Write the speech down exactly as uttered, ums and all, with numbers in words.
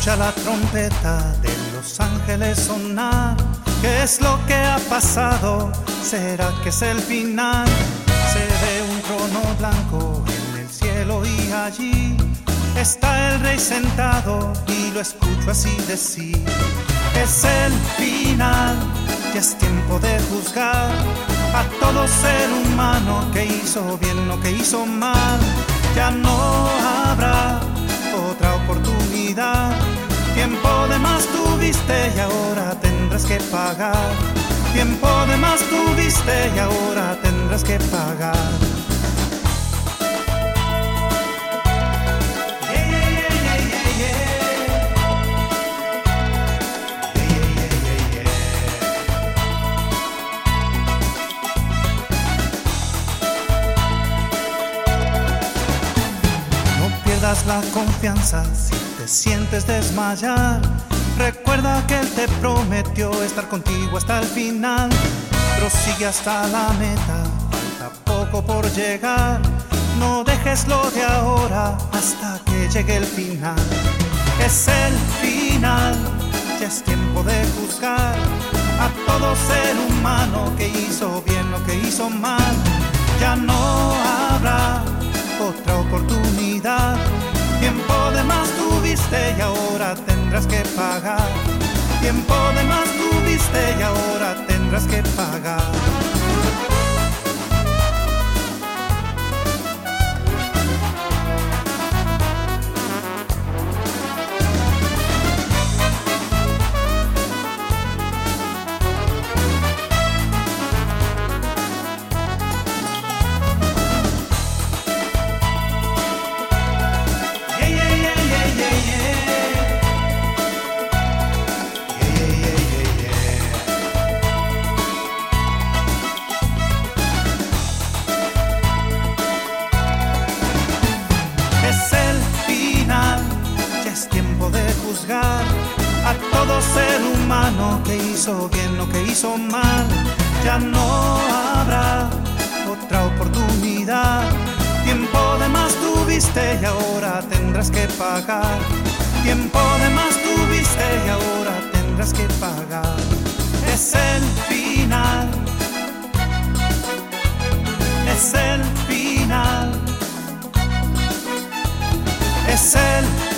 escucha la trompeta de los ángeles sonar. ¿Qué es lo que ha pasado? ¿Será que es el final? Se ve un trono blanco en el cielo y allí está el rey sentado y lo escucho así decir: es el final, ya es tiempo de juzgar a todo ser humano que hizo bien o que hizo mal. Ya no habrá otra oportunidad. Tiempo de más tuviste y ahora tendrás que pagar. Tiempo de más tuviste y ahora tendrás que pagar. La confianza si te sientes desmayar. Recuerda que Él te prometió estar contigo hasta el final. Prosigue hasta la meta, falta poco por llegar. No dejes lo de ahora hasta que llegue el final. Es el final, ya es tiempo de juzgar a todo ser humano que hizo bien o que hizo mal. Ya no habrá otra oportunidad. Tiempo de más tuviste y ahora tendrás que pagar. Tiempo de más tuviste y ahora tendrás que pagar. A todo ser humano que hizo bien o que hizo mal. Ya no habrá otra oportunidad. Tiempo de más tuviste y ahora tendrás que pagar. Tiempo de más tuviste y ahora tendrás que pagar. Es el final, es el final, es el final.